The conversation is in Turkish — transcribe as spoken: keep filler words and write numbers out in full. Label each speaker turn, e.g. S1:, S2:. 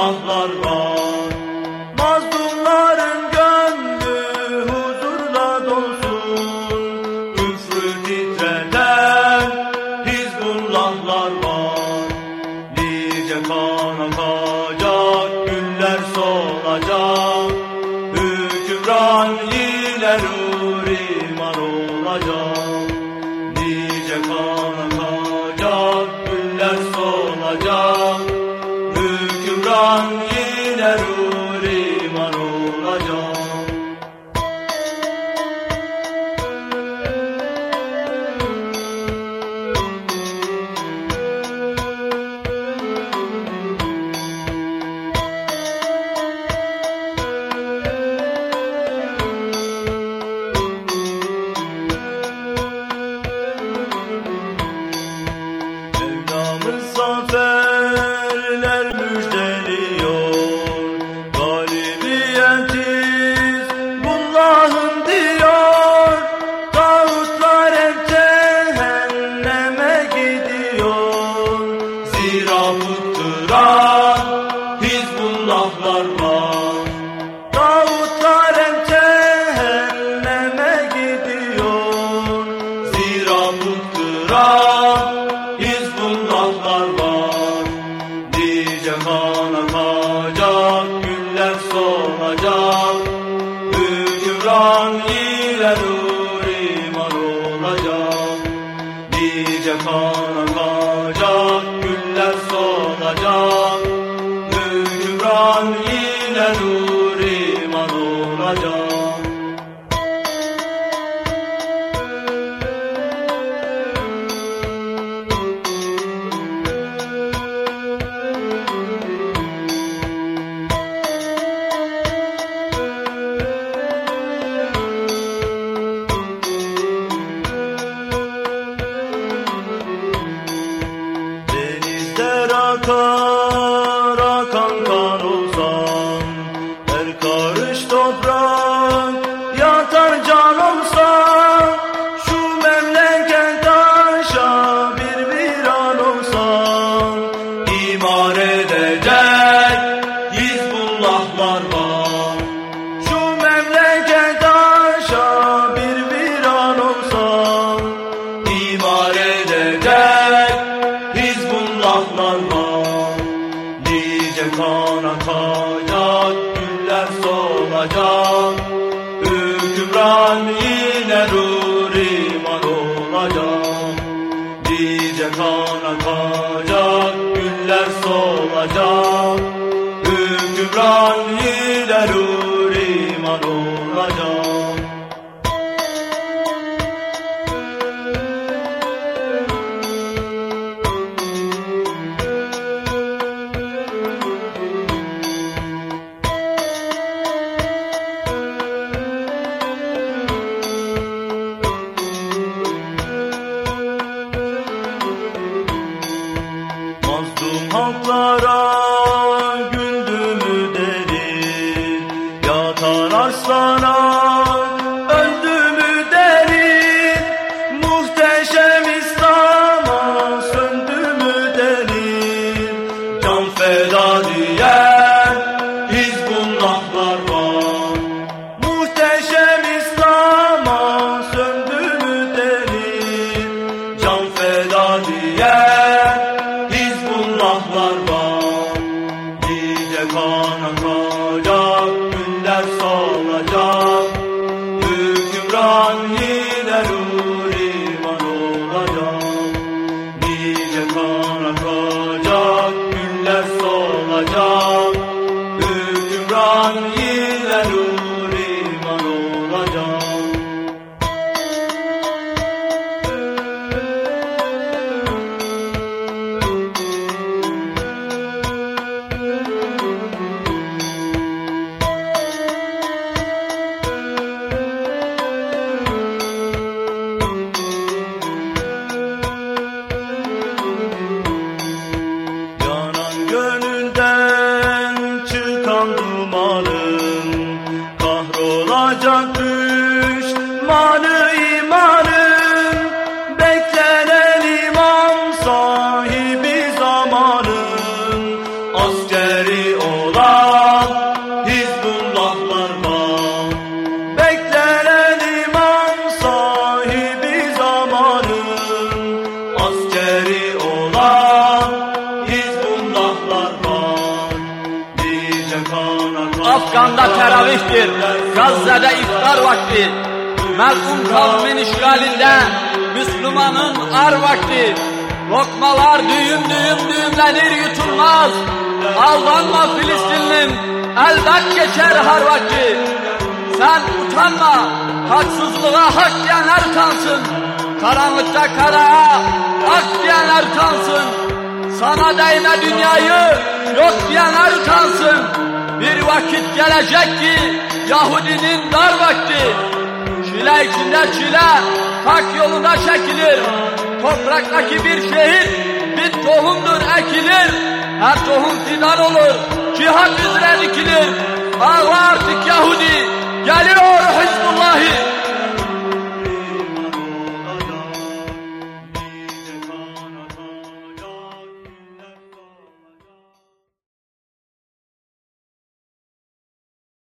S1: Hizbullahlar var. Mazlumların gönlü huzurla dolsun. Küfrü titreten Hizbullahlar var. Nice kan akacak, güller solacak. Hükümran ile nur iman olacak. Nice kan akacak, güller solacak. Hükümran ile nur iman olacak. Mevlamız zaferler müjdeliyor. Galibiyetiz Hizbullah'ın diyor. Tağutlar hep cehenneme gidiyor. Zira bıktıran Hizbullahlar var. Tağutlar hep cehenneme gidiyor. Zira bıktıran Hizbullahlar var. Nice kan akacak, güller solacak. Hükümran ile nur iman olacak. Nice kan akacak, güller solacak. Hükümran ile nur iman olacak. Denizler akar, akan kan olsam, her karış toprak yatar can olsam, şu memleket taşa bir viran olsam, imar edecek Hizbullahlar var. Şu memleket taşa bir viran olsam, imar edecek Hizbullahlar var. Nice kan akacak, güller solacak. Hükümran ile nur iman olacak. Nice kan akacak, güller solacak. Hükümran ile nur iman olacak. Mazlum halklara güldü mü derin, yatar arslana öldü mü derin, muhteşem İslam'a söndü mü derin, can feda diyen Hizbullahlar var. Muhteşem İslam'a söndü mü derin, can feda diyen Hizbullahlar var. Nice kan akacak, güller solacak. Hükümran ile nur iman olacak. Nice kan akacak, güller solacak. Hükümran ile nur iman olacak.
S2: Afgan'da teravihtir, Gazze'de iftar vakti, melun kavmin işgalinde Müslümanın ar vakti. Lokmalar düğüm düğüm düğümlenir yutulmaz. Aldanma Filistinlim, elbet geçer har vakti. Sen utanma, haksızlığa hak diyenler utansın. Karanlıkta karaya ak diyenler utansın. Sana değme dünyayı yok diyenler utansın. Bir vakit gelecek ki Yahudinin dar vakti. Çile içinde çile hak yolunda çekilir. Topraktaki bir şehit bir tohumdur ekilir. Her tohum fidan olur, cihat üzere dikilir. Ağla artık Yahudi, geliyor